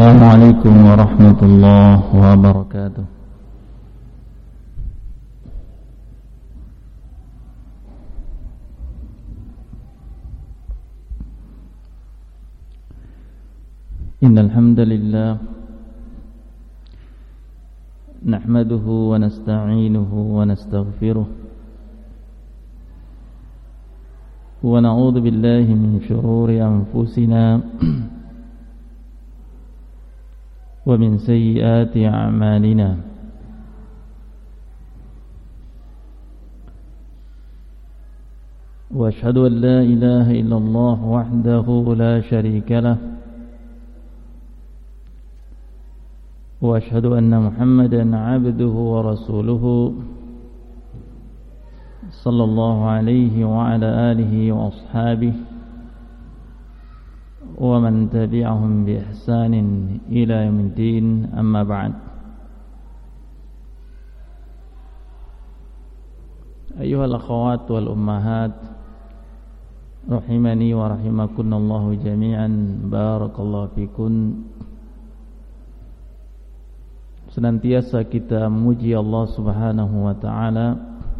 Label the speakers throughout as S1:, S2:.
S1: Assalamualaikum warahmatullahi wabarakatuh. Innal hamdalillah nahmaduhu wa nasta'inuhu wa nastaghfiruh wa na'udzu billahi min shururi anfusina wa min sayyiati a'malina. Wa ashhadu an la ilaha illallah wahdahu la sharika lah wa ashhadu anna Muhammadan 'abduhu wa rasuluhu sallallahu alaihi wa ala alihi wa ashabihi wa man tabi'ahum bi ihsanin ila yaumiddin, amma ba'd. Ayyuhal akhawat wal ummahat rahimani wa rahimakunallahu jami'an, barakallahu fikun. Senantiasa kita memuji Allah Subhanahu wa ta'ala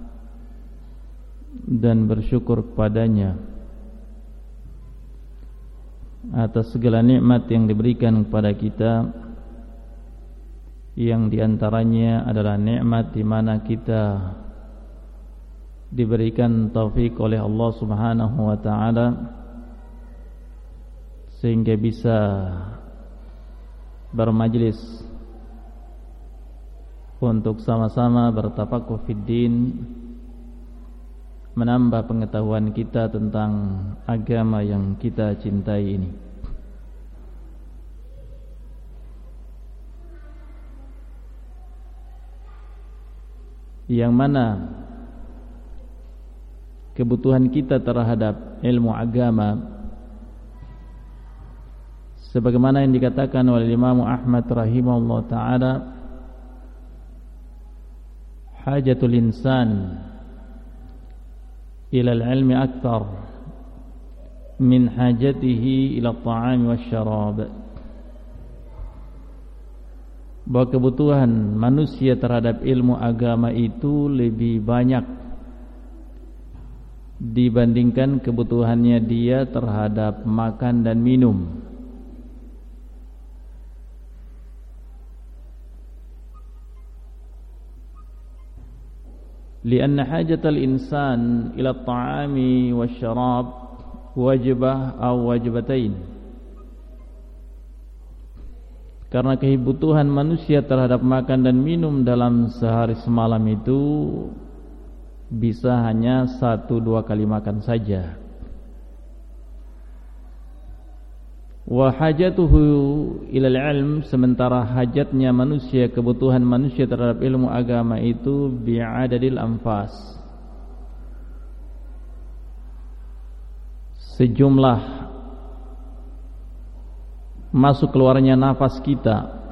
S1: dan bersyukur kepadanya atas segala nikmat yang diberikan kepada kita, yang diantaranya adalah nikmat di mana kita diberikan taufik oleh Allah Subhanahu wa ta'ala sehingga bisa bermajlis untuk sama-sama bertafaqquh fiddin, menambah pengetahuan kita tentang agama yang kita cintai ini. Yang mana kebutuhan kita terhadap ilmu agama sebagaimana yang dikatakan oleh Imam Ahmad rahimahullah ta'ala, hajatul insan ila al-ilmi akthar min hajatihi ila at-ta'am wasyarab. Bahwa kebutuhan manusia terhadap ilmu agama itu lebih banyak dibandingkan kebutuhannya dia terhadap makan dan minum. لأن حاجة الإنسان إلى الطعام والشراب واجبة أو واجبتين. Karena kebutuhan manusia terhadap makan dan minum dalam sehari semalam itu bisa hanya 1-2 kali makan saja. Wa hajatuhu ilal ilm, sementara hajatnya manusia, kebutuhan manusia terhadap ilmu agama itu bi'adadil anfas, sejumlah masuk keluarnya nafas kita.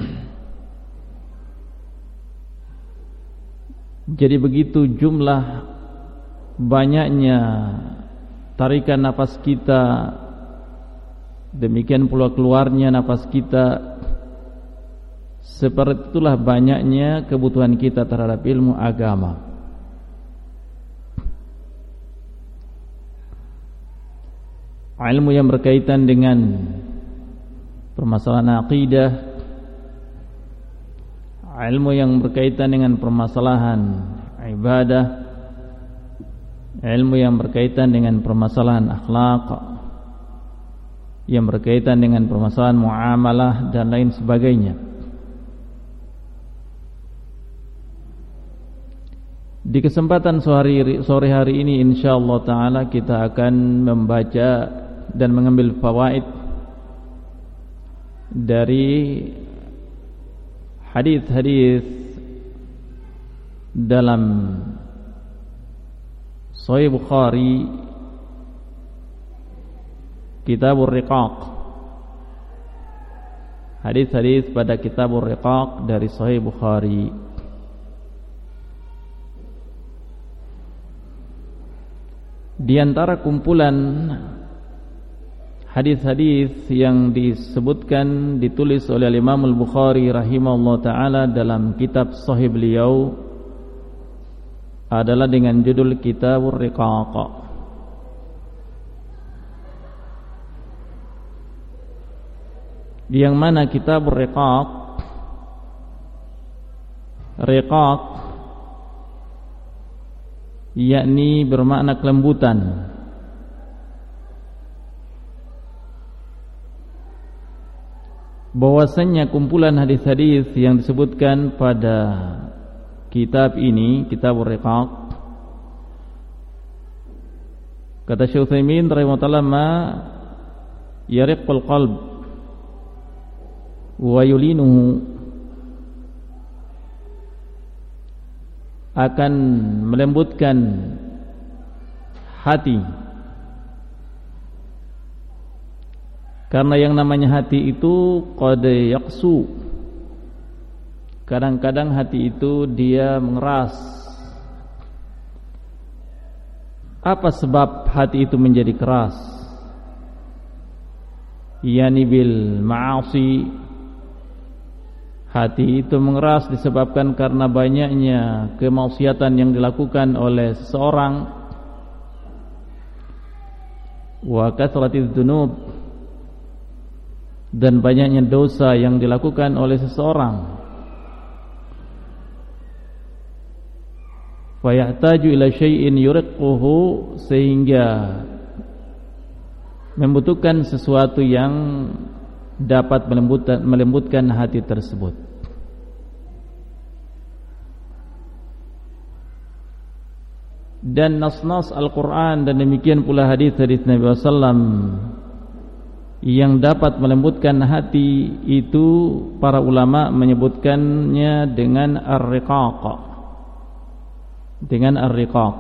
S1: Jadi begitu jumlah banyaknya tarikan nafas kita, demikian pula keluarnya nafas kita, seperti itulah banyaknya kebutuhan kita terhadap ilmu agama. Ilmu yang berkaitan dengan permasalahan aqidah, ilmu yang berkaitan dengan permasalahan ibadah, ilmu yang berkaitan dengan permasalahan akhlak, yang berkaitan dengan permasalahan muamalah dan lain sebagainya. Di kesempatan sore hari ini insyaallah ta'ala kita akan membaca dan mengambil fawaid dari hadis-hadis dalam Sahih Bukhari, Kitabur Riqaq, hadis-hadis pada Kitabur Riqaq dari Sahih Bukhari. Di antara kumpulan hadis-hadis yang disebutkan ditulis oleh Imam Al-Bukhari rahimahullah taala dalam kitab Sahih beliau adalah dengan judul Kitabur Riqaq. Yang mana Kitabur Riqaq, riqaq yakni bermakna kelembutan. Bahwasanya kumpulan hadis-hadis yang disebutkan pada kitab ini, Kitabur Riqaq, kata Syekh Utsaimin rahimahullah, ma yariqul qalb wa yulinuhu, akan melembutkan hati. Karena yang namanya hati itu qad yaqsu, kadang-kadang hati itu dia mengeras. Apa sebab hati itu menjadi keras? Yani bil ma'asi, hati itu mengeras disebabkan karena banyaknya kemaksiatan yang dilakukan oleh seseorang, wa kathratiz dzunub, dan banyaknya dosa yang dilakukan oleh seseorang. Fa yahtaju ila syai'in yuriquhu, sehingga membutuhkan sesuatu yang dapat melembutkan hati tersebut. Dan nas-nas Al-Quran dan demikian pula hadis-hadis Nabi SAW yang dapat melembutkan hati itu, para ulama menyebutkannya dengan ar-riqaq, dengan ar-riqaq.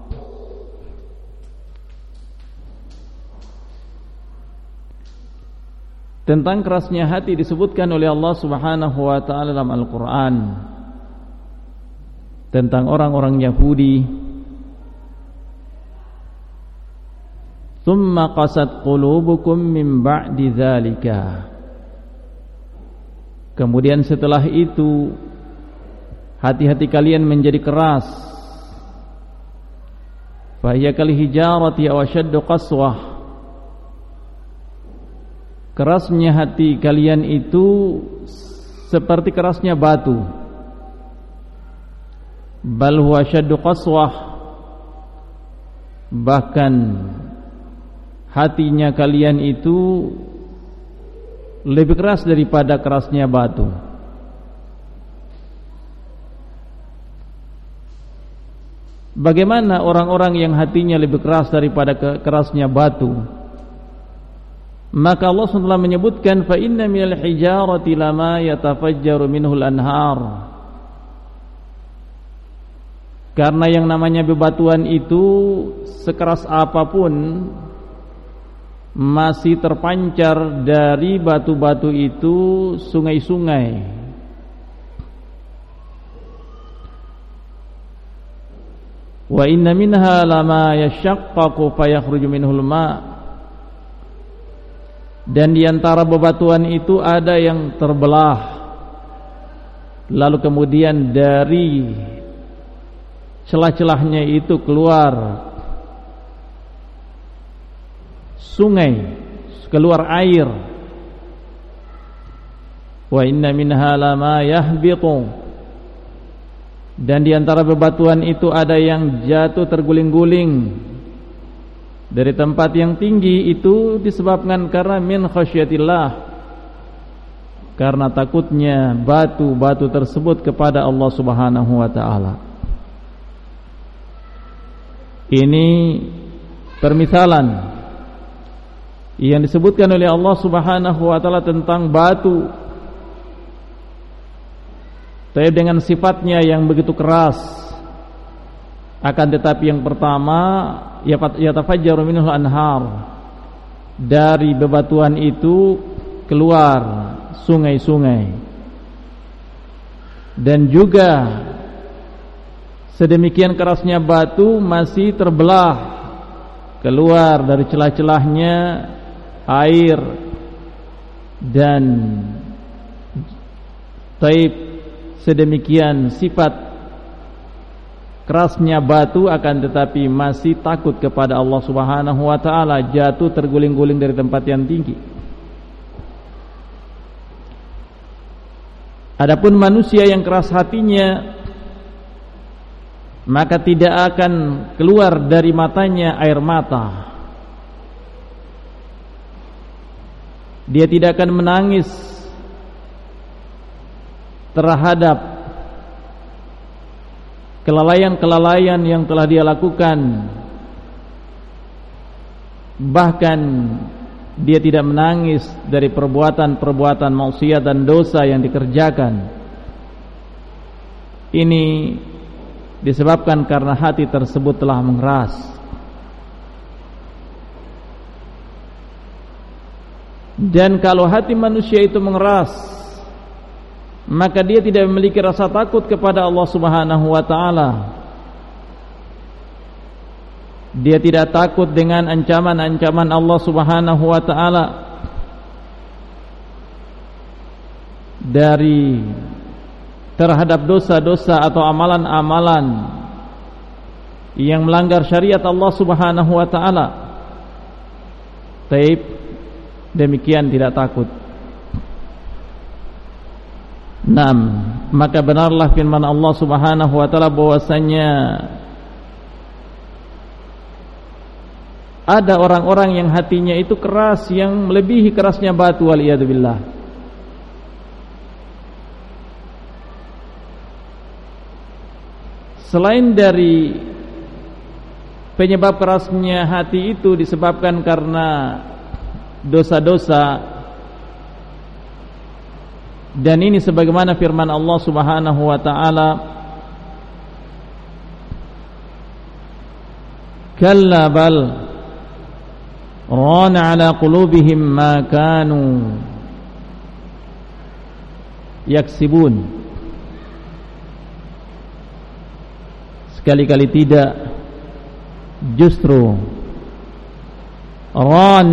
S1: Tentang kerasnya hati disebutkan oleh Allah Subhanahu wa taala dalam Al-Qur'an tentang orang-orang Yahudi. Tsumma qasat qulubukum min ba'di dzalika, kemudian setelah itu hati-hati kalian menjadi keras. Fa hiya kal hijarati aw ashaddu qaswah, kerasnya hati kalian itu seperti kerasnya batu. Bal huwa ashaddu qaswah, bahkan hatinya kalian itu lebih keras daripada kerasnya batu. Bagaimana orang-orang yang hatinya lebih keras daripada kerasnya batu? Maka Allah SWT menyebutkan, fa inna minal hijarati lama yatafajjaru minhul anhar, karena yang namanya bebatuan itu sekeras apapun masih terpancar dari batu-batu itu sungai-sungai. Wa inna minha lama yashaqqaqu fayakhruju minhul ma', dan di antara bebatuan itu ada yang terbelah, lalu kemudian dari celah-celahnya itu keluar sungai, keluar air. Wa inna minha lama yahbitu, dan di antara bebatuan itu ada yang jatuh terguling-guling dari tempat yang tinggi. Itu disebabkan karena min khasyatillah, karena takutnya batu-batu tersebut kepada Allah Subhanahu wa taala. Ini permisalan yang disebutkan oleh Allah Subhanahu wa taala tentang batu, tapi dengan sifatnya yang begitu keras. Akan tetapi yang pertama, yatafajjaru minhul anhar, dari bebatuan itu keluar sungai-sungai. Dan juga sedemikian kerasnya batu masih terbelah, keluar dari celah-celahnya air dan taib sedemikian sifat kerasnya batu, akan tetapi masih takut kepada Allah Subhanahu wa taala, jatuh terguling-guling dari tempat yang tinggi. Adapun manusia yang keras hatinya, maka tidak akan keluar dari matanya air mata. Dia tidak akan menangis terhadap kelalaian-kelalaian yang telah dia lakukan. Bahkan dia tidak menangis dari perbuatan-perbuatan maksiat dan dosa yang dikerjakan. Ini disebabkan karena hati tersebut telah mengeras. Dan kalau hati manusia itu mengeras, maka dia tidak memiliki rasa takut kepada Allah Subhanahu wa taala. Dia tidak takut dengan ancaman-ancaman Allah Subhanahu wa taala dari terhadap dosa-dosa atau amalan-amalan yang melanggar syariat Allah Subhanahu wa taala. Taib demikian tidak takut. Maka benarlah firman Allah Subhanahu wa taala bahwasanya ada orang-orang yang hatinya itu keras, yang melebihi kerasnya batu, waliyadzubillah. Selain dari penyebab kerasnya hati itu disebabkan karena dosa-dosa, dan ini sebagaimana firman Allah Subhanahu wa taala, kalla bal rana ala qulubihim ma kanu yaksibun. Sekali-kali tidak, justru ran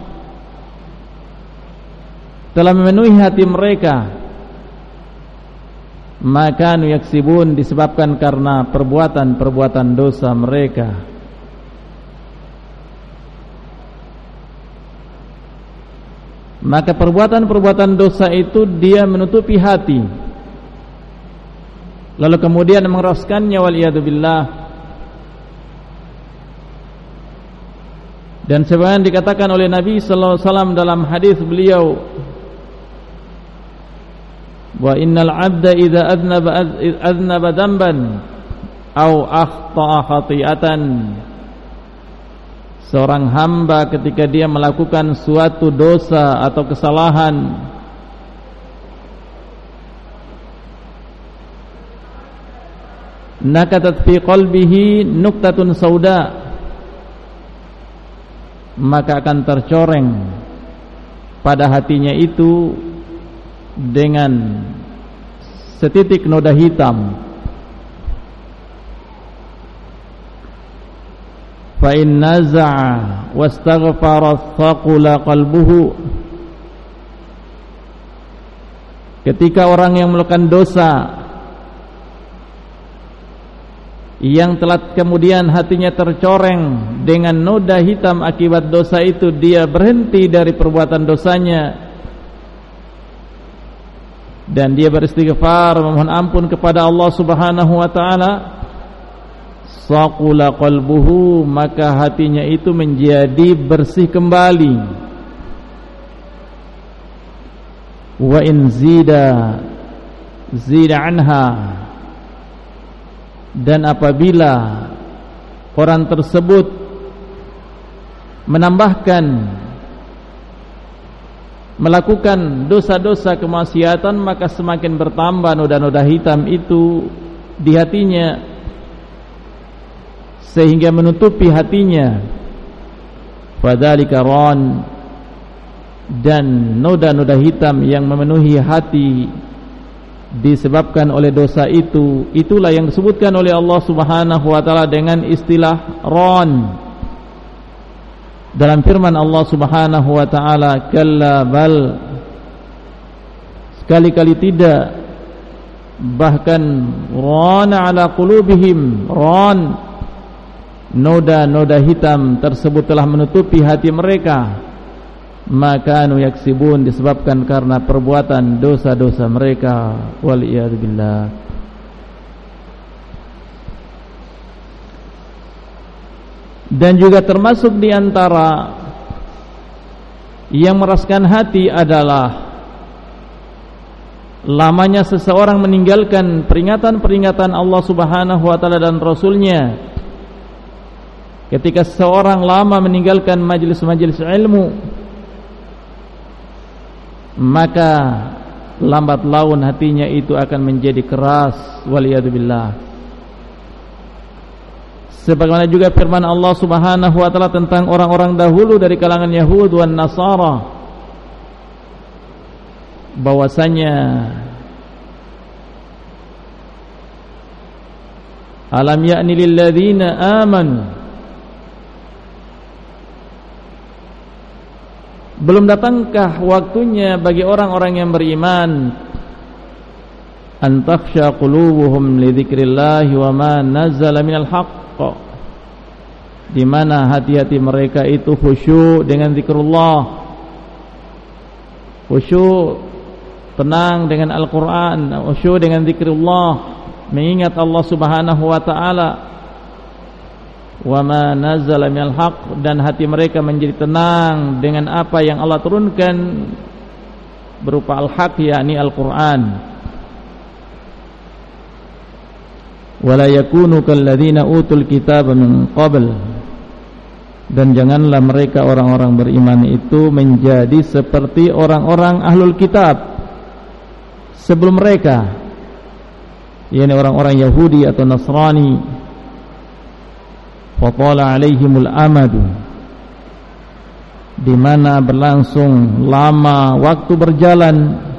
S1: telah memenuhi hati mereka, maka yaksibun, disebabkan karena perbuatan-perbuatan dosa mereka. Maka perbuatan-perbuatan dosa itu dia menutupi hati, lalu kemudian mengeraskannya, waliyadzubillah. Dan sebagaimana dikatakan oleh Nabi sallallahu alaihi wasallam dalam hadis beliau, wa innal 'abda idza aznaba dzamban aw akhta'a khati'atan, seorang hamba ketika dia melakukan suatu dosa atau kesalahan, nakatat fi qalbihi nuqtatun sauda, maka akan tercoreng pada hatinya itu dengan setitik noda hitam. Fa in naza'a wastaghfara thaqula qalbuhu, ketika orang yang melakukan dosa yang telah kemudian hatinya tercoreng dengan noda hitam akibat dosa itu, dia berhenti dari perbuatan dosanya dan dia beristighfar, memohon ampun kepada Allah Subhanahu wa taala, saqula qalbuhu, maka hatinya itu menjadi bersih kembali. Wa in zida anha, dan apabila orang tersebut menambahkan melakukan dosa-dosa kemaksiatan, maka semakin bertambah noda-noda hitam itu di hatinya sehingga menutupi hatinya. Fadzalika ran, dan noda-noda hitam yang memenuhi hati disebabkan oleh dosa itu, itulah yang disebutkan oleh Allah Subhanahu wa taala dengan istilah ran. dalam firman Allah Subhanahu wa taala, kalla bal, sekali-kali tidak, bahkan rana ala qulubihim, ran, noda-noda hitam tersebut telah menutupi hati mereka, maka yaksibun, disebabkan karena perbuatan dosa-dosa mereka, wal iyad billah. Dan juga termasuk di antara yang meraskan hati adalah lamanya seseorang meninggalkan peringatan-peringatan Allah Subhanahu wa taala dan Rasulnya. Ketika seseorang lama meninggalkan majelis-majelis ilmu, maka lambat laun hatinya itu akan menjadi keras, waliyadzubillah. Sebagaimana juga firman Allah Subhanahu wa taala tentang orang-orang dahulu dari kalangan Yahud wan Nasara, bahwasanya alam ya'ni lil ladzina amanu, belum datangkah waktunya bagi orang-orang yang beriman, an takhsha qulubuhum li dzikrillah wa ma nazzala minal haqq, di mana hati-hati mereka itu khusyuk dengan zikrullah, khusyuk tenang dengan Al-Quran, khusyuk dengan zikrullah, mengingat Allah Subhanahu wa ta'ala, wa ma nazzala minal haqq, dan hati mereka menjadi tenang dengan apa yang Allah turunkan berupa al-haq, yakni Al-Quran. Wala yakunu kalladzina utul kitaba min qabl, dan janganlah mereka orang-orang beriman itu menjadi seperti orang-orang ahlul kitab sebelum mereka, yakni orang-orang Yahudi atau Nasrani. Fatala alaihimul amadu, di mana berlangsung lama waktu berjalan,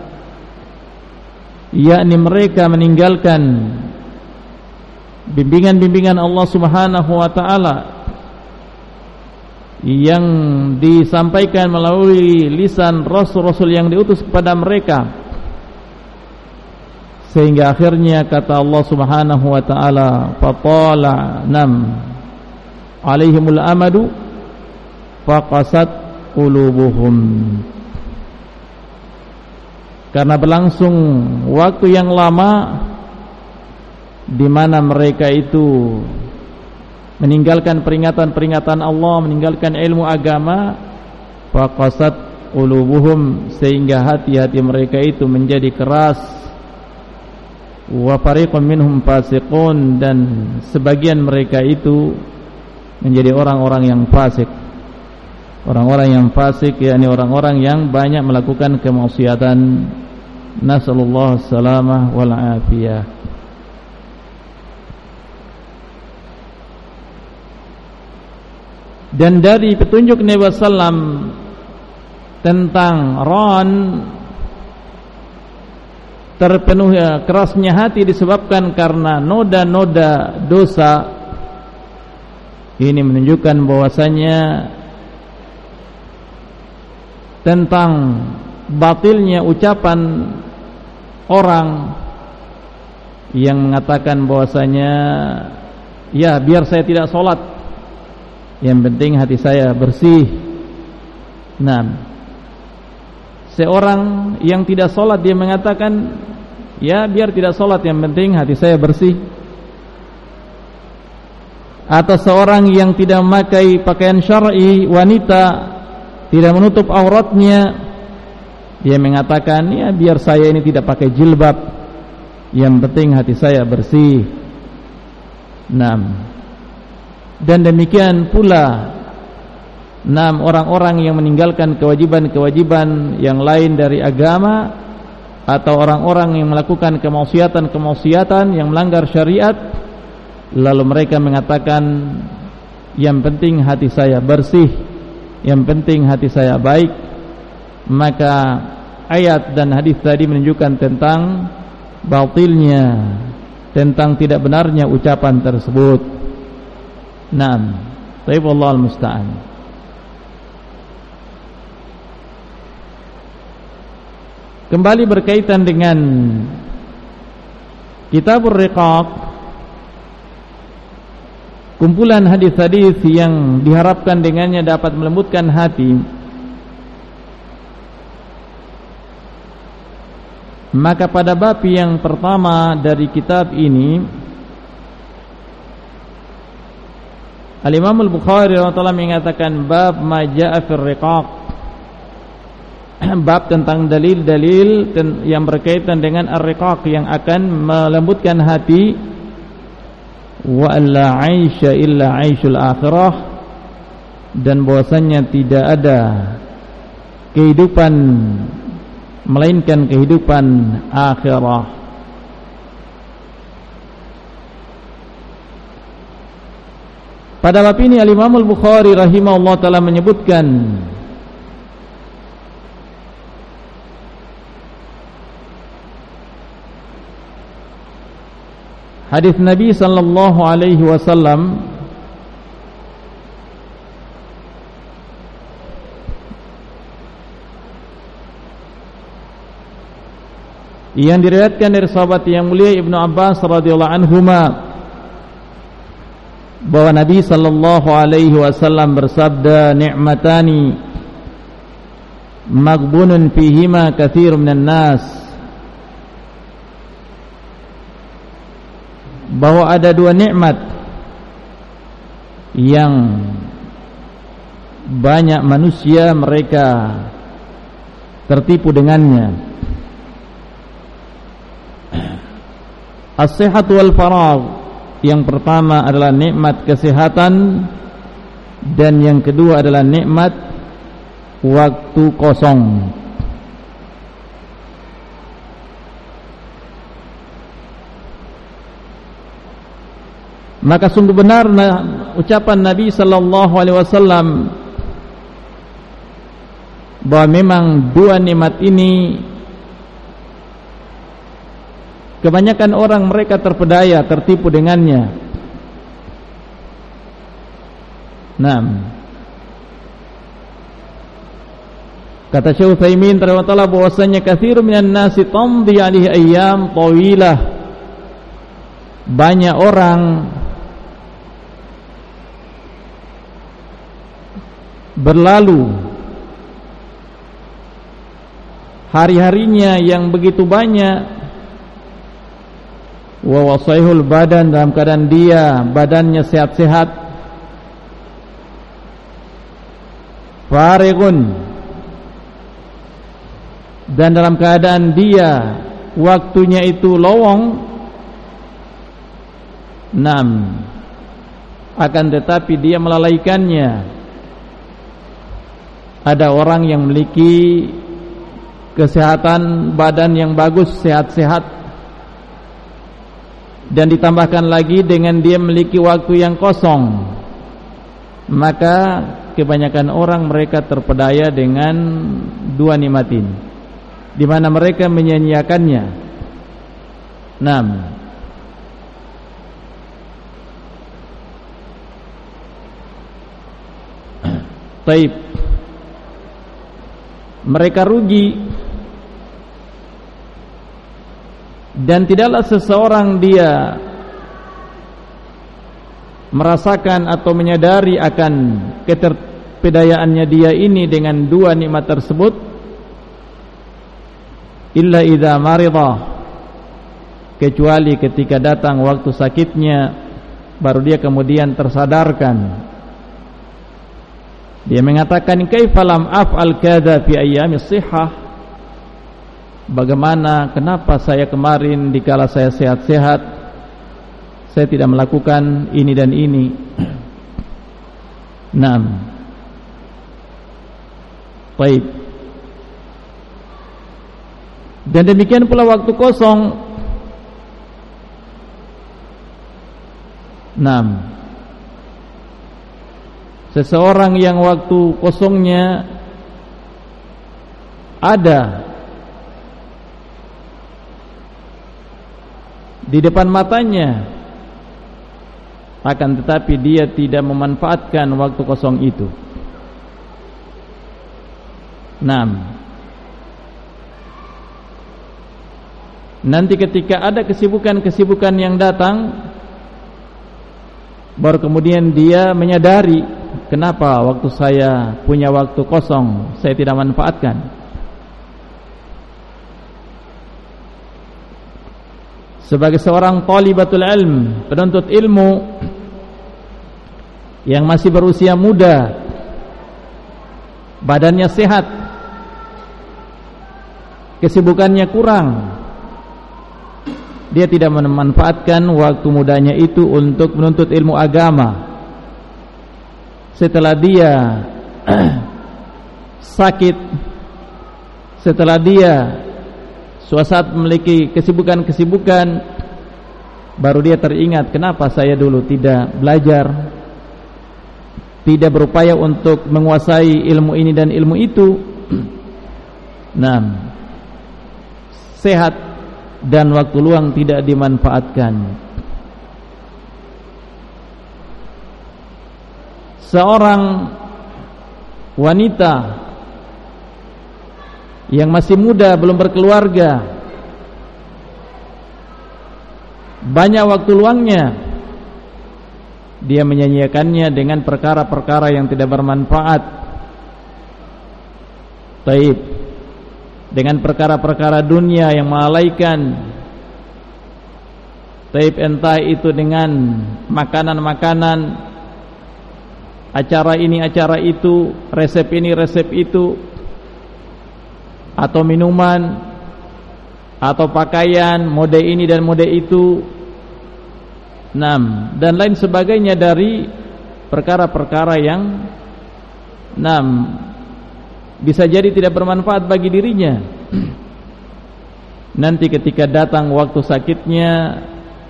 S1: yakni mereka meninggalkan bimbingan-bimbingan Allah Subhanahu wa ta'ala yang disampaikan melalui lisan rasul-rasul yang diutus kepada mereka, sehingga akhirnya kata Allah Subhanahu wa ta'ala, fatala alaihimul amadu faqasat qulubuhum, karena berlangsung waktu yang lama di mana mereka itu meninggalkan peringatan-peringatan Allah, meninggalkan ilmu agama, faqasat qulubuhum, sehingga hati-hati mereka itu menjadi keras, wa fariqun minhum fasiqun, dan sebagian mereka itu menjadi orang-orang yang fasik. Orang-orang yang fasik yakni orang-orang yang banyak melakukan kemaksiatan. Nasallallahu salamah wal afiyah. Dan dari petunjuk Nabi sallam tentang ron, terpenuhi kerasnya hati disebabkan karena noda-noda dosa. Ini menunjukkan bahwasanya tentang batilnya ucapan orang yang mengatakan bahwasanya, ya biar saya tidak sholat, yang penting hati saya bersih. Nah, seorang yang tidak sholat dia mengatakan, ya biar tidak sholat, yang penting hati saya bersih. Atau seorang yang tidak memakai pakaian syar'i, wanita tidak menutup auratnya, dia mengatakan, ya biar saya ini tidak pakai jilbab, yang penting hati saya bersih. Nah, dan demikian pula orang-orang yang meninggalkan kewajiban-kewajiban yang lain dari agama, atau orang-orang yang melakukan kemaksiatan-kemaksiatan yang melanggar syariat, lalu mereka mengatakan, yang penting hati saya bersih, yang penting hati saya baik. Maka ayat dan hadis tadi menunjukkan tentang batilnya, tentang tidak benarnya ucapan tersebut. Naam, taib Allah al-musta'an. kembali berkaitan dengan Kitabur Riqaq, kumpulan hadis-hadis yang diharapkan dengannya dapat melembutkan hati, maka pada bab yang pertama dari kitab ini Al-Imam Al-Bukhari rahimahullah mengatakan bab ma jaa'a fir riqaq, bab tentang dalil-dalil yang berkaitan dengan ar-riqaq yang akan melembutkan hati, wa alla 'aisha illa 'aishul akhirah, dan bahwasanya tidak ada kehidupan melainkan kehidupan akhirah. Pada bab ini Al-Imam Al-Bukhari rahimahullah ta'ala menyebutkan hadis Nabi sallallahu alaihi wasallam yang diriwayatkan dari sahabat yang mulia Ibnu Abbas radhiyallahu anhuma, bahwa Nabi sallallahu alaihi wasallam bersabda, ni'matani maghbunun fihima katsirun minan nas, bahwa ada dua nikmat yang banyak manusia mereka tertipu dengannya. As-sihat wal faragh, yang pertama adalah nikmat kesehatan, dan yang kedua adalah nikmat waktu kosong. Maka sungguh benar ucapan Nabi sallallahu alaihi wasallam bahwa memang dua nikmat ini kebanyakan orang mereka terpedaya, tertipu dengannya. Kata Syekh Utsaimin rahimahullah bahwasanya katsirun minan nasi tamdi alaihi ayyam tawilah, banyak orang berlalu hari-harinya yang begitu banyak, wa wasaihul badan, dalam keadaan dia badannya sehat-sehat, farigun, dan dalam keadaan dia waktunya itu lowong. Akan tetapi dia melalaikannya. Ada orang yang memiliki kesehatan badan yang bagus, sehat-sehat, dan ditambahkan lagi dengan dia memiliki waktu yang kosong, maka kebanyakan orang mereka terpedaya dengan dua nikmat ini, di mana mereka menyia-nyiakannya. Taib, mereka rugi, dan tidaklah seseorang dia merasakan atau menyadari akan keterpedayaannya dia ini dengan dua nikmat tersebut illa idza marida, kecuali ketika datang waktu sakitnya baru dia kemudian tersadarkan. Dia mengatakan, kaifa lam af'al kadza fi ayyamis shihah, bagaimana, kenapa saya kemarin dikala saya sehat-sehat saya tidak melakukan ini dan ini. Baik. Dan demikian pula waktu kosong. Seseorang yang waktu kosongnya ada di depan matanya, akan tetapi dia tidak memanfaatkan waktu kosong itu. Nanti ketika ada kesibukan-kesibukan yang datang, baru kemudian dia menyadari, kenapa waktu saya punya waktu kosong saya tidak manfaatkan. Sebagai seorang thalibatul ilm, penuntut ilmu yang masih berusia muda, badannya sehat, kesibukannya kurang, dia tidak memanfaatkan waktu mudanya itu untuk menuntut ilmu agama. Setelah dia sakit, setelah dia suatu memiliki kesibukan-kesibukan, baru dia teringat, kenapa saya dulu tidak belajar, tidak berupaya untuk menguasai ilmu ini dan ilmu itu. Nah, sehat dan waktu luang tidak dimanfaatkan. Seorang wanita yang masih muda, belum berkeluarga, banyak waktu luangnya dia menyanyiakannya dengan perkara-perkara yang tidak bermanfaat. Taib, dengan perkara-perkara dunia yang melalaikan. Taib, entah itu dengan makanan-makanan, acara ini, acara itu, resep ini, resep itu, atau minuman, atau pakaian, mode ini dan mode itu, dan lain sebagainya dari perkara-perkara yang bisa jadi tidak bermanfaat bagi dirinya. Nanti ketika datang waktu sakitnya,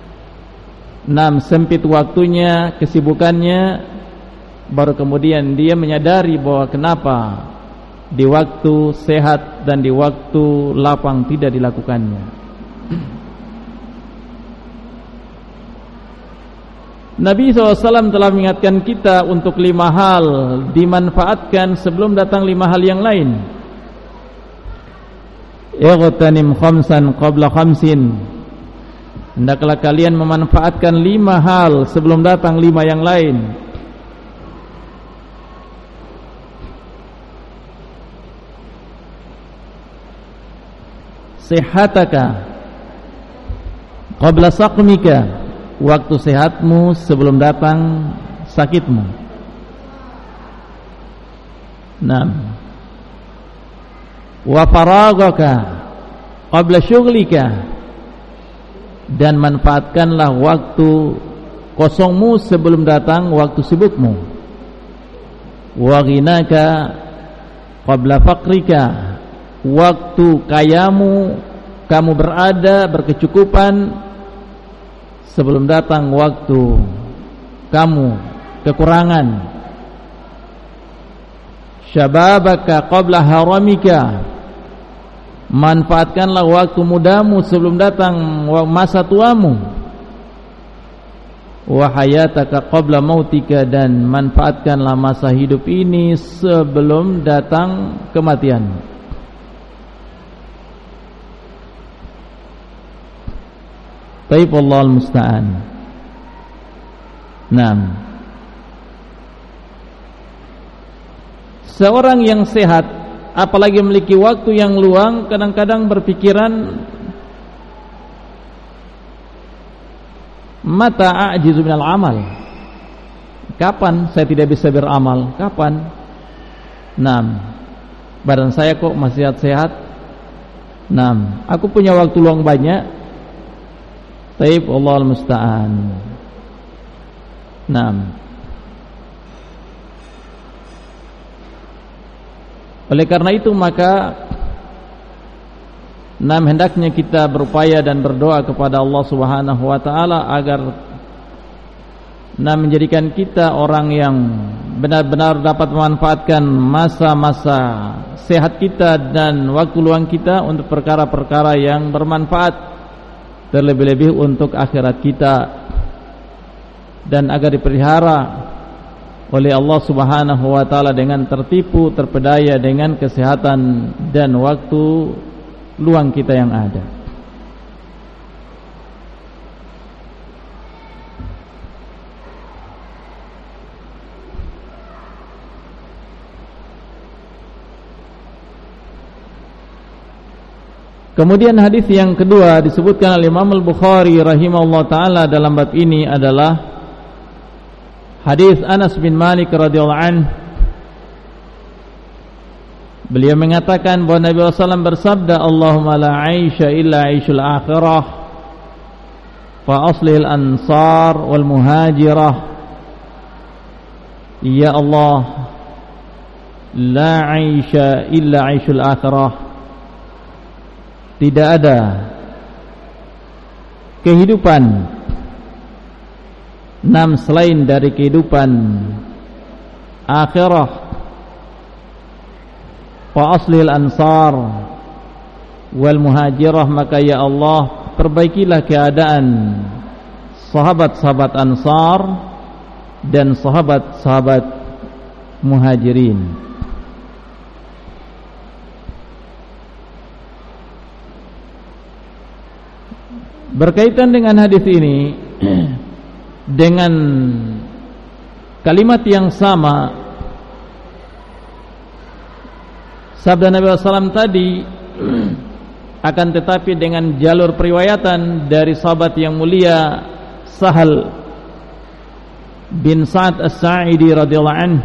S1: sempit waktunya, kesibukannya, baru kemudian dia menyadari bahwa kenapa di waktu sehat dan di waktu lapang tidak dilakukannya. Nabi SAW telah mengingatkan kita untuk 5 hal dimanfaatkan sebelum datang 5 hal yang lain. Ightanim khamsan qabla khamsin. Hendaklah kalian memanfaatkan 5 hal sebelum datang 5 yang lain. Sihataka qabla saqmika. Waktu sehatmu sebelum datang sakitmu. Wa faragaka qabla syughlika. Dan manfaatkanlah waktu kosongmu sebelum datang waktu sibukmu. Wa ghinaka qabla faqrika. Waktu kayamu, kamu berada berkecukupan sebelum datang waktu kamu kekurangan. Syababaka qabla haramika. Manfaatkanlah waktu mudamu sebelum datang masa tuamu. Wa hayataka qabla mautika. Dan manfaatkanlah masa hidup ini sebelum datang kematian. Taib, Allah al-musta'an. Seorang yang sehat, apalagi memiliki waktu yang luang, kadang-kadang berpikiran, mata a'jizu minal amal. Kapan saya tidak bisa beramal? Kapan? Badan saya kok masih sehat. Aku punya waktu luang banyak. Taib, Allah al-musta'an. Oleh karena itu maka hendaknya kita berupaya dan berdoa kepada Allah Subhanahu wa taala agar menjadikan kita orang yang benar-benar dapat memanfaatkan masa-masa sehat kita dan waktu luang kita untuk perkara-perkara yang bermanfaat, terlebih-lebih untuk akhirat kita, dan agar dipelihara oleh Allah Subhanahu wa taala dengan tertipu, terpedaya dengan kesehatan dan waktu luang kita yang ada. Kemudian hadis yang kedua disebutkan oleh Imam Al-Bukhari rahimahullah taala dalam bab ini adalah hadis Anas bin Malik radhiyallahu anhu. Beliau mengatakan bahwa Nabi SAW bersabda, Allahumma la aisha illa aishul akhirah fa aslihil ansar wal muhajirah. Ya Allah, la aisha illa aishul akhirah. Tidak ada kehidupan selain dari kehidupan akhirah. Fa aslil ansar wal muhajirah, maka ya Allah perbaikilah keadaan sahabat-sahabat ansar dan sahabat-sahabat muhajirin. Berkaitan dengan hadis ini dengan kalimat yang sama, sabda Nabi SAW tadi, akan tetapi dengan jalur periwayatan dari sahabat yang mulia Sahal bin Sa'ad As-Sa'idi radhiyallahu anhu.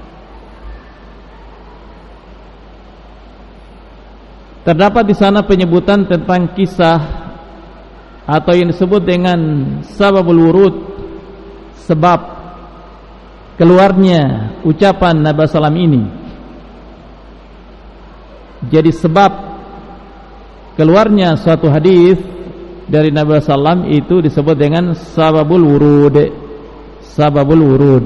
S1: Terdapat di sana penyebutan tentang kisah atau yang disebut dengan sababul wurud, sebab keluarnya ucapan Nabi SAW ini. Jadi sebab keluarnya suatu hadis dari Nabi SAW itu disebut dengan sababul wurud. Sababul wurud.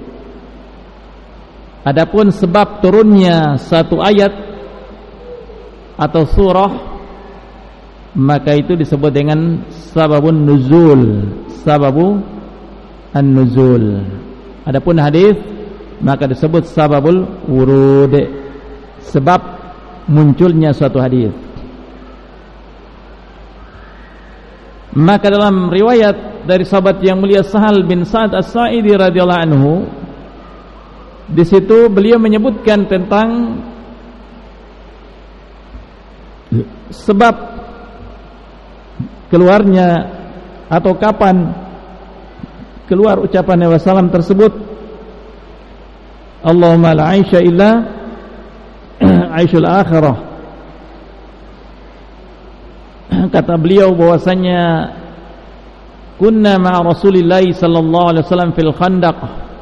S1: Adapun sebab turunnya satu ayat atau surah, maka itu disebut dengan sababun nuzul, sababu an-nuzul. Adapun hadis maka disebut sababul wurud, sebab munculnya suatu hadis. Maka dalam riwayat dari sahabat yang mulia Sahal bin Sa'ad As-Sa'idi radhiyallahu anhu, di situ beliau menyebutkan tentang sebab keluarnya atau kapan keluar ucapan Nabi SAW tersebut, Allahumma la aisha illa aishul akhirah. Kata beliau bahwasanya kunna ma'a Rasulillah sallallahu alaihi wasallam fil Khandaq,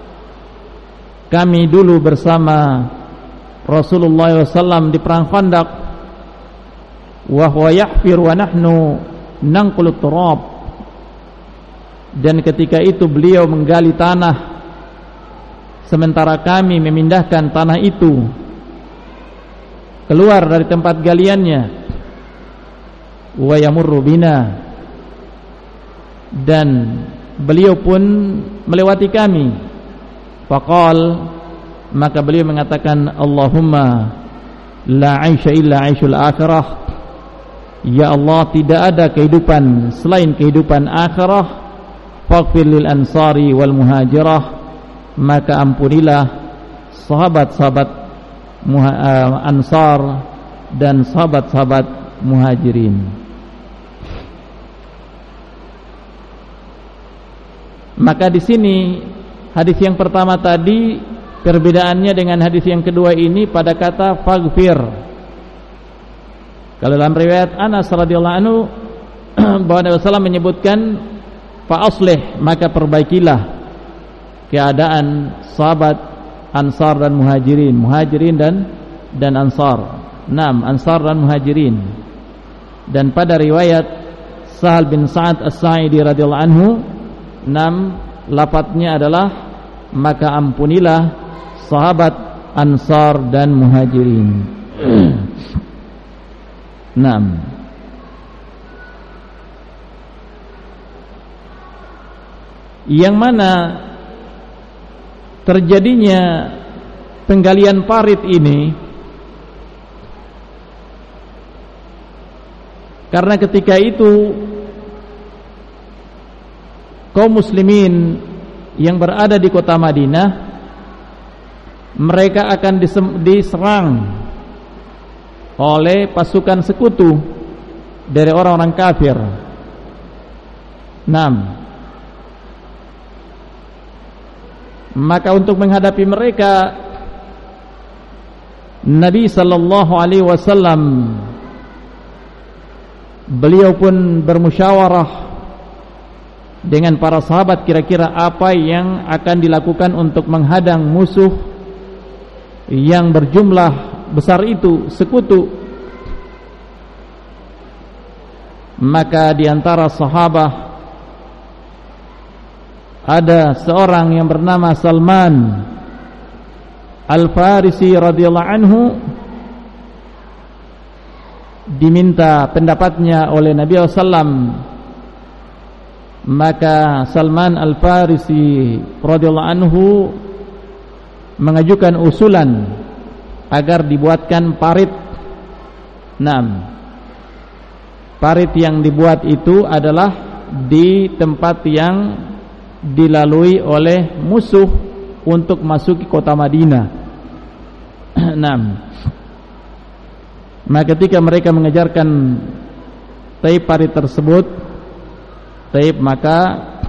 S1: kami dulu bersama Rasulullah SAW di perang Khandaq, wa huwa yahfir wa nahnu nangkulut turab, dan ketika itu beliau menggali tanah sementara kami memindahkan tanah itu keluar dari tempat galiannya. Wa yamurru bina, dan beliau pun melewati kami. Faqal, maka beliau mengatakan, Allahumma la aisha illa aishul akhirah. Ya Allah, tidak ada kehidupan selain kehidupan akhirah. Faghfir lil ansari wal muhajirah, maka ampunilah sahabat-sahabat ansar dan sahabat-sahabat muhajirin. Maka di sini hadis yang pertama tadi perbedaannya dengan hadis yang kedua ini pada kata faghfir. Kalau dalam riwayat Anas radhiyallahu anhu bahwa Nabi SAW menyebutkan fa aslih, maka perbaikilah keadaan sahabat ansar dan muhajirin, muhajirin dan ansar. Naam, ansar dan muhajirin. Dan pada riwayat Sahal bin Sa'ad As-Sa'idi radhiyallahu anhu, lafadznya adalah maka ampunilah sahabat ansar dan muhajirin. Yang mana terjadinya penggalian parit ini karena ketika itu kaum muslimin yang berada di kota Madinah, mereka akan diserang oleh pasukan sekutu dari orang-orang kafir. Maka untuk menghadapi mereka, Nabi sallallahu alaihi wasallam beliau pun bermusyawarah dengan para sahabat kira-kira apa yang akan dilakukan untuk menghadang musuh yang berjumlah besar itu, sekutu. Maka di antara sahabat ada seorang yang bernama Salman Al-Farisi radhiyallahu anhu, diminta pendapatnya oleh Nabi SAW. Maka Salman Al-Farisi radhiyallahu anhu mengajukan usulan agar dibuatkan parit. Parit yang dibuat itu adalah di tempat yang dilalui oleh musuh untuk masuk ke kota Madinah. Maka ketika mereka mengejarkan taib parit tersebut, maka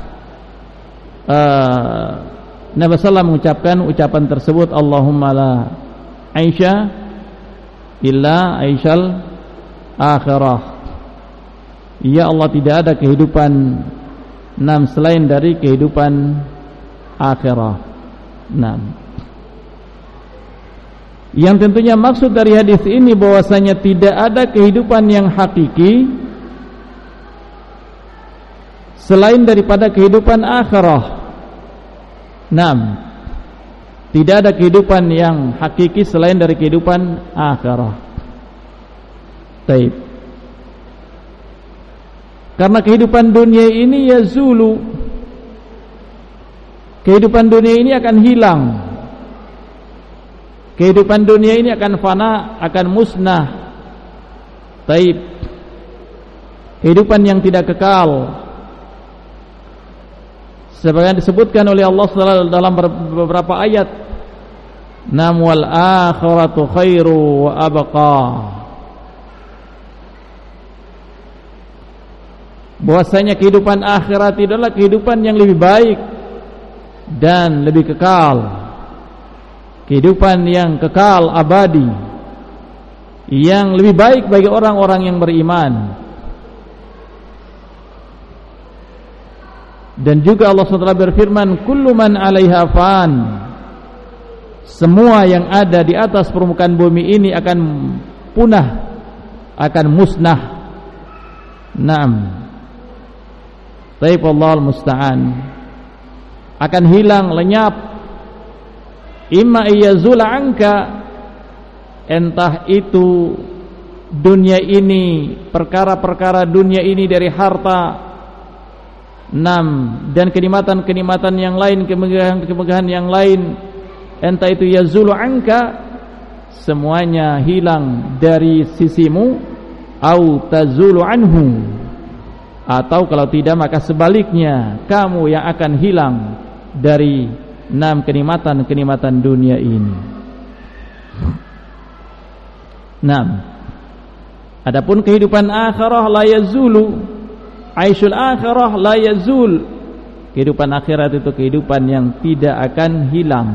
S1: Nabi SAW mengucapkan ucapan tersebut, Allahumma la aisha illa aishal akhirah. Ya Allah, tidak ada kehidupan selain dari kehidupan akhirah. Yang tentunya maksud dari hadis ini bahwasanya tidak ada kehidupan yang hakiki selain daripada kehidupan akhirah. Tidak ada kehidupan yang hakiki selain dari kehidupan akhirah. Taib. Karena kehidupan dunia ini yazulu. Kehidupan dunia ini akan hilang. Kehidupan dunia ini akan fana, akan musnah. Taib. Kehidupan yang tidak kekal. Sebagaimana disebutkan oleh Allah dalam beberapa ayat, wal akhiratu khairu wa abqa. Bahwasanya kehidupan akhirat adalah kehidupan yang lebih baik dan lebih kekal. Kehidupan yang kekal abadi, yang lebih baik bagi orang-orang yang beriman. Dan juga Allah SWT berfirman, kullu man 'alaiha fan. Semua yang ada di atas permukaan bumi ini akan punah, akan musnah. Taib, Allahul musta'an. Akan hilang, lenyap. Imma iyazula anka, entah itu dunia ini, perkara-perkara dunia ini dari harta, dan kenikmatan-kenikmatan yang lain, kemegahan-kemegahan yang lain, entah itu yazulu anka, semuanya hilang dari sisimu, au tazulu anhu, atau kalau tidak maka sebaliknya kamu yang akan hilang dari kenikmatan-kenikmatan dunia ini. Adapun kehidupan akhirah la yazulu, aishul akhirah la yazul. Kehidupan akhirat itu kehidupan yang tidak akan hilang.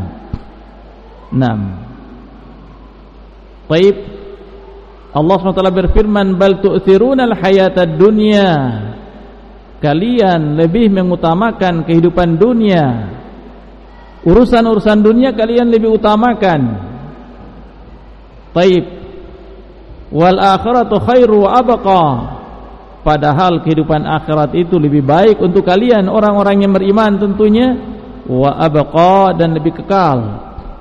S1: Baik. Allah SWT berfirman, bal tu'thirunal hayatad dunya. Kalian lebih mengutamakan kehidupan dunia. Urusan-urusan dunia kalian lebih utamakan. Baik. Wal akhiratu khairu wa abqa. Padahal kehidupan akhirat itu lebih baik untuk kalian orang-orang yang beriman tentunya, wa abqa, dan lebih kekal.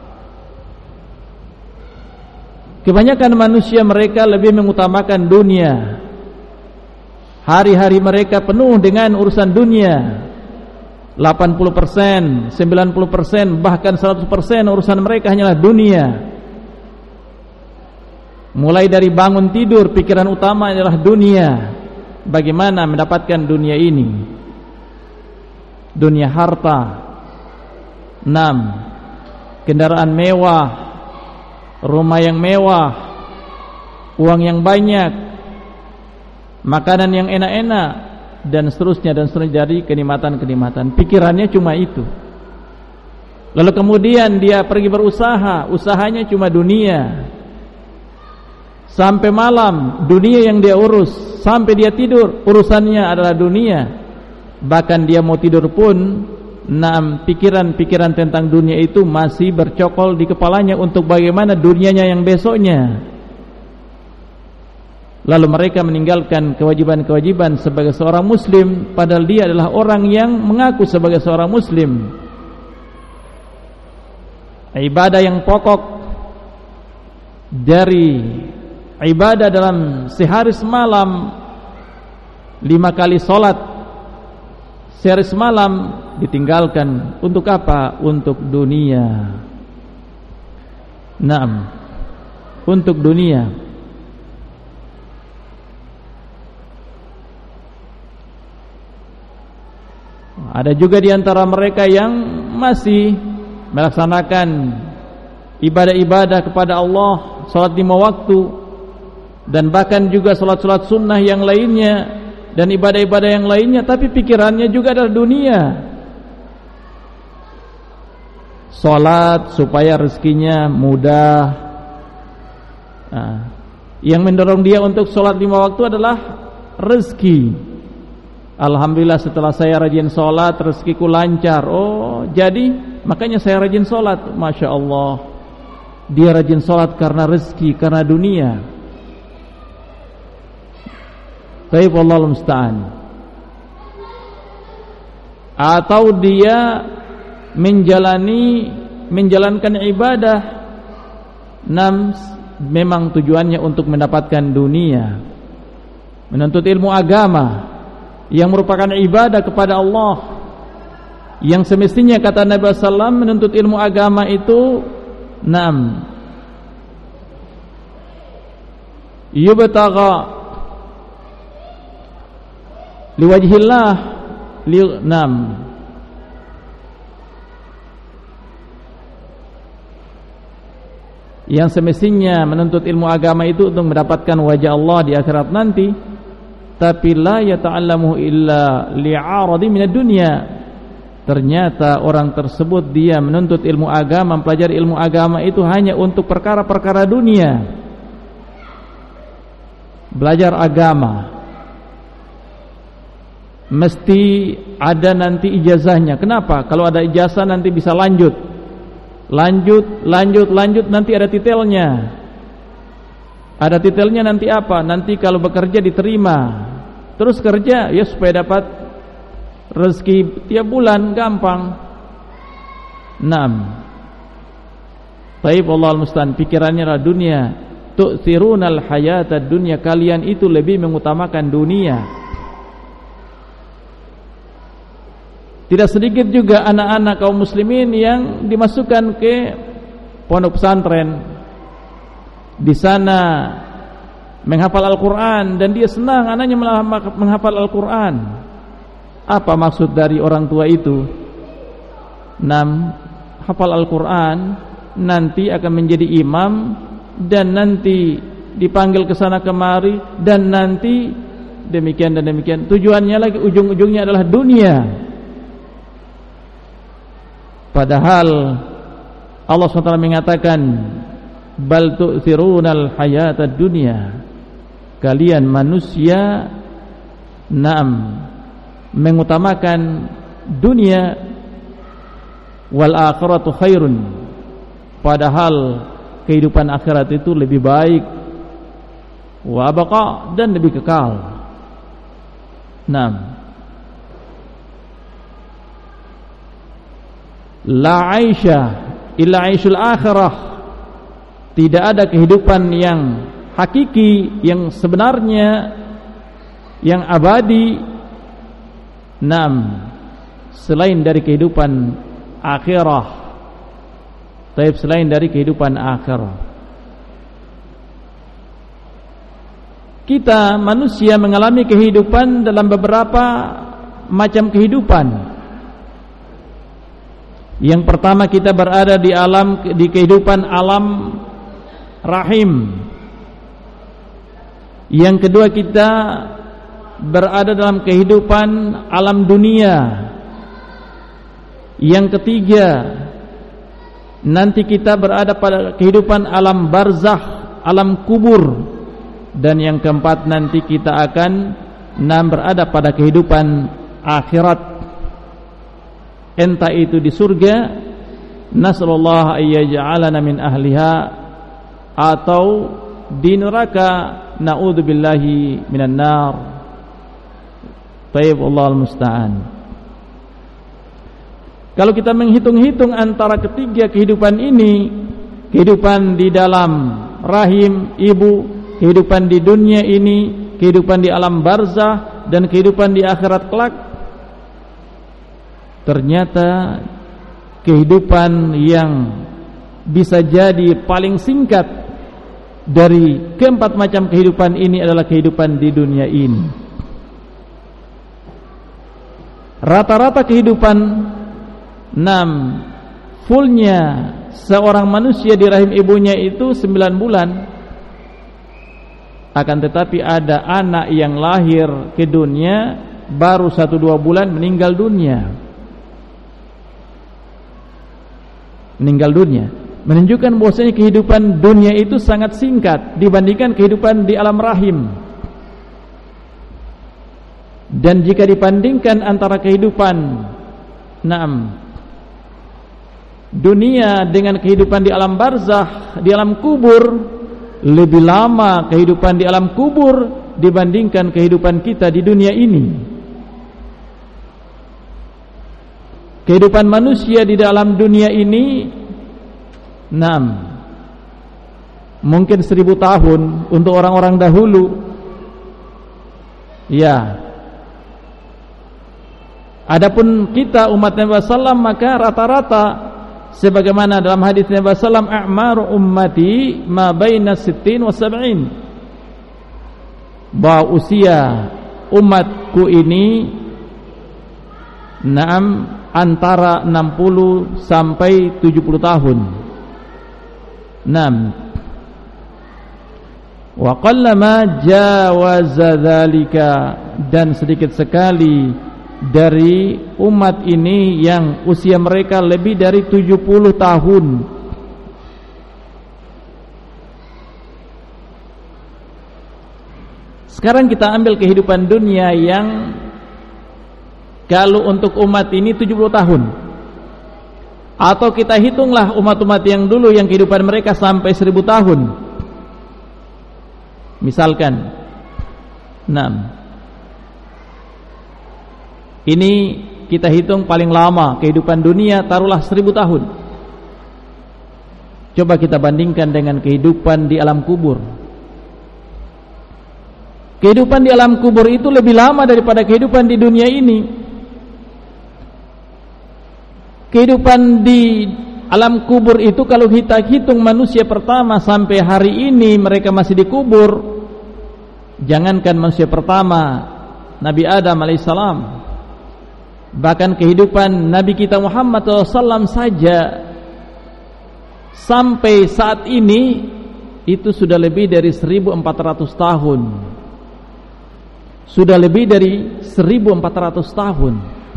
S1: Kebanyakan manusia mereka lebih mengutamakan dunia. Hari-hari mereka penuh dengan urusan dunia. 80%, 90%, bahkan 100% urusan mereka hanyalah dunia. Mulai dari bangun tidur, pikiran utama adalah dunia. Bagaimana mendapatkan dunia ini? Dunia harta. 6. Kendaraan mewah, rumah yang mewah, uang yang banyak. makanan yang enak-enak, dan seterusnya dari kenikmatan-kenikmatan. Pikirannya cuma itu. Lalu kemudian dia pergi berusaha, usahanya cuma dunia. Sampai malam dunia yang dia urus, sampai dia tidur urusannya adalah dunia. Bahkan dia mau tidur pun, pikiran-pikiran tentang dunia itu masih bercokol di kepalanya untuk bagaimana dunianya yang besoknya. Lalu mereka meninggalkan kewajiban-kewajiban sebagai seorang muslim, padahal dia adalah orang yang mengaku sebagai seorang muslim. Ibadah yang pokok dari ibadah dalam sehari semalam 5 kali sholat sehari semalam ditinggalkan. Untuk apa? Untuk dunia. Naam, untuk dunia. Ada juga di antara mereka yang masih melaksanakan ibadah-ibadah kepada Allah, salat 5 waktu, dan bahkan juga salat-salat sunnah yang lainnya dan ibadah-ibadah yang lainnya, tapi pikirannya juga adalah dunia. Salat supaya rezekinya mudah. Yang mendorong dia untuk salat 5 waktu adalah rezeki. Alhamdulillah setelah saya rajin sholat rezekiku lancar. Oh jadi makanya saya rajin sholat. Masya Allah, dia rajin sholat karena rezeki, karena dunia. Tapi Wallahu musta'an. Atau dia menjalankan ibadah memang tujuannya untuk mendapatkan dunia, menuntut ilmu agama yang merupakan ibadah kepada Allah, yang semestinya kata Nabi SAW menuntut ilmu agama itu yubtagha liwajhillah yang semestinya menuntut ilmu agama itu untuk mendapatkan wajah Allah di akhirat nanti. Tapi la yata'allamu illa li'aradi minad dunya. Ternyata orang tersebut dia menuntut ilmu agama, mempelajari ilmu agama itu hanya untuk perkara-perkara dunia. Belajar agama mesti ada nanti ijazahnya. Kenapa? Kalau ada ijazah nanti bisa lanjut nanti ada titelnya. Ada titelnya nanti apa? Nanti kalau bekerja diterima. Terus kerja ya supaya dapat rezeki tiap bulan, gampang. Taib Allah al-musta'an, pikirannya adalah dunia. Tu'thirunal hayatad dunya, kalian itu lebih mengutamakan dunia. Tidak sedikit juga anak-anak kaum muslimin yang dimasukkan ke pondok pesantren. Di sana menghafal Al-Quran, dan dia senang anaknya menghafal Al-Quran. Apa maksud dari orang tua itu? Hafal Al-Quran nanti akan menjadi imam, dan nanti dipanggil ke sana kemari, dan nanti demikian dan demikian. Tujuannya lagi, ujung-ujungnya adalah dunia. Padahal Allah SWT mengatakan, bal tu'thirunal hayatad dunya, kalian manusia mengutamakan dunia, wal akhiratu khairun, padahal kehidupan akhirat itu lebih baik, wa baqa, dan lebih kekal. La aisha illa aishul akhirah, tidak ada kehidupan yang hakiki, yang sebenarnya, yang abadi, selain dari kehidupan akhirah. Taib, selain dari kehidupan akhirah. Kita manusia mengalami kehidupan dalam beberapa macam kehidupan. Yang pertama, kita berada di kehidupan alam rahim. Yang kedua, kita berada dalam kehidupan alam dunia. Yang ketiga, nanti kita berada pada kehidupan alam barzakh, alam kubur. Dan yang keempat, nanti kita akan berada pada kehidupan akhirat, entah itu di surga, nasallallahu ayyaj'alana min ahliha, atau di neraka, na'udzubillahi minan nar. Tayyib, Allahul musta'an. Kalau kita menghitung-hitung antara ketiga kehidupan ini, kehidupan di dalam rahim ibu, kehidupan di dunia ini, kehidupan di alam barzah, dan kehidupan di akhirat kelak, ternyata kehidupan yang bisa jadi paling singkat dari keempat macam kehidupan ini adalah kehidupan di dunia ini. Rata-rata kehidupan fullnya seorang manusia di rahim ibunya itu 9 bulan. Akan tetapi ada anak yang lahir ke dunia baru 1-2 bulan meninggal dunia. Menunjukkan bahwasanya kehidupan dunia itu sangat singkat dibandingkan kehidupan di alam rahim. Dan jika dibandingkan antara kehidupan dunia dengan kehidupan di alam barzakh, di alam kubur, lebih lama kehidupan di alam kubur dibandingkan kehidupan kita di dunia ini. Kehidupan manusia di dalam dunia ini mungkin 1000 tahun untuk orang-orang dahulu. Ya. Adapun kita umat Nabi sallallahu, maka rata-rata sebagaimana dalam hadis Nabi sallallahu, a'maru ummati ma baina 60 wa 70. Bahwa usia umatku ini antara 60 sampai 70 tahun. Wa qallama jawaza dzalika, dan sedikit sekali dari umat ini yang usia mereka lebih dari 70 tahun. Sekarang kita ambil kehidupan dunia yang kalau untuk umat ini 70 tahun, atau kita hitunglah umat-umat yang dulu yang kehidupan mereka sampai 1000 tahun. Misalkan ini kita hitung paling lama kehidupan dunia, taruhlah 1000 tahun. Coba kita bandingkan dengan kehidupan di alam kubur. Kehidupan di alam kubur itu lebih lama daripada kehidupan di dunia ini. Kehidupan di alam kubur itu kalau kita hitung manusia pertama sampai hari ini mereka masih dikubur, jangankan manusia pertama, Nabi Adam alaihissalam, bahkan kehidupan Nabi kita Muhammad SAW saja sampai saat ini itu sudah lebih dari 1400 tahun. Sudah lebih dari 1400 tahun.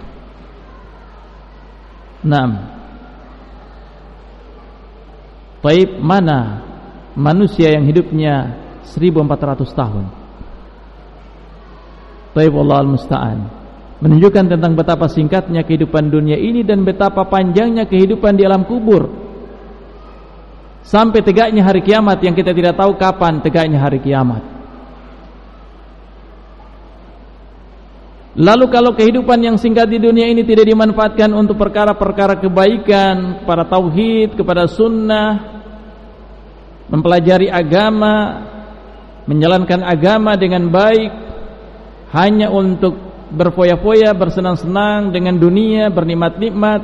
S1: Taib, mana manusia yang hidupnya 1400 tahun? Taib, Allahul musta'an. Menunjukkan tentang betapa singkatnya kehidupan dunia ini dan betapa panjangnya kehidupan di alam kubur. Sampai tegaknya hari kiamat yang kita tidak tahu kapan tegaknya hari kiamat. Lalu kalau kehidupan yang singkat di dunia ini tidak dimanfaatkan untuk perkara-perkara kebaikan, kepada tauhid, kepada sunnah, mempelajari agama, menjalankan agama dengan baik, hanya untuk berfoya-foya, bersenang-senang dengan dunia, bernikmat-nikmat,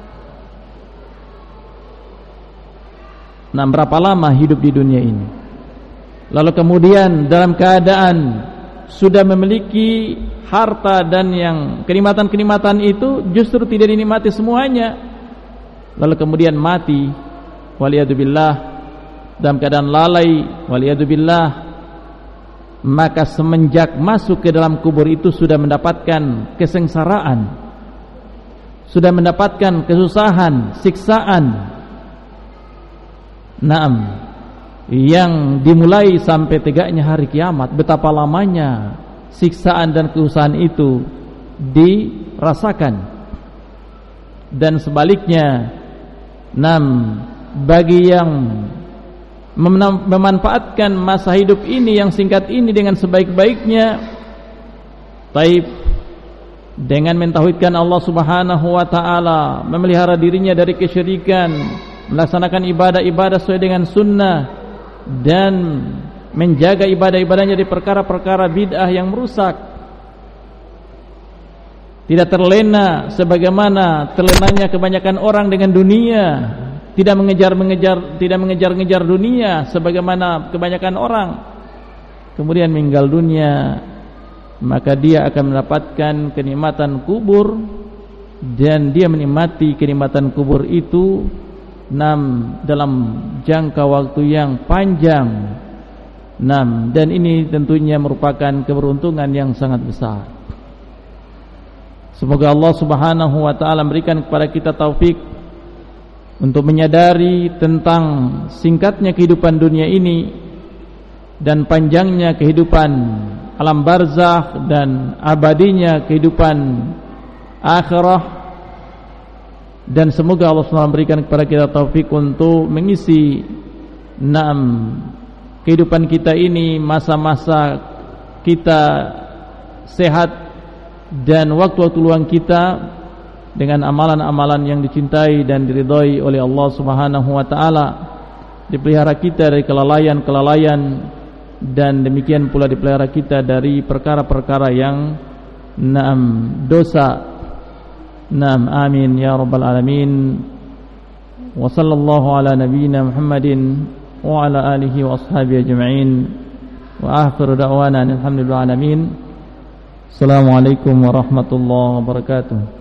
S1: berapa lama hidup di dunia ini? Lalu kemudian dalam keadaan sudah memiliki harta dan yang kenikmatan-kenikmatan itu justru tidak dinikmati semuanya, lalu kemudian mati waliyadzubillah dalam keadaan lalai waliyadzubillah, maka semenjak masuk ke dalam kubur itu sudah mendapatkan kesengsaraan, sudah mendapatkan kesusahan, siksaan. Naam, yang dimulai sampai tegaknya hari kiamat. Betapa lamanya siksaan dan kesusahan itu dirasakan. Dan sebaliknya, bagi yang memanfaatkan masa hidup ini yang singkat ini dengan sebaik-baiknya, dengan mentauhidkan Allah Subhanahu wa taala, memelihara dirinya dari kesyirikan, melaksanakan ibadah-ibadah sesuai dengan sunnah, dan menjaga ibadah-ibadahnya dari perkara-perkara bid'ah yang merusak. Tidak terlena sebagaimana terlenanya kebanyakan orang dengan dunia, tidak mengejar-ngejar dunia sebagaimana kebanyakan orang. Kemudian meninggal dunia, maka dia akan mendapatkan kenikmatan kubur, dan dia menikmati kenikmatan kubur itu dalam jangka waktu yang panjang. Dan ini tentunya merupakan keberuntungan yang sangat besar. Semoga Allah Subhanahu wa taala memberikan kepada kita taufik untuk menyadari tentang singkatnya kehidupan dunia ini dan panjangnya kehidupan alam barzakh dan abadinya kehidupan akhirah. Dan semoga Allah SWT memberikan kepada kita taufik untuk mengisi kehidupan kita ini, masa-masa kita sehat dan waktu-waktu luang kita dengan amalan-amalan yang dicintai dan diridhai oleh Allah Subhanahu wa taala. Dipelihara kita dari kelalaian-kelalaian, dan demikian pula dipelihara kita dari perkara-perkara yang dosa. Amin ya rabbal alamin. Wa sallallahu ala nabiyyina Muhammadin wa ala alihi wa ashabihi ajma'in. Wa akhiru da'wana alhamdulillahi alamin. Assalamualaikum warahmatullahi wabarakatuh.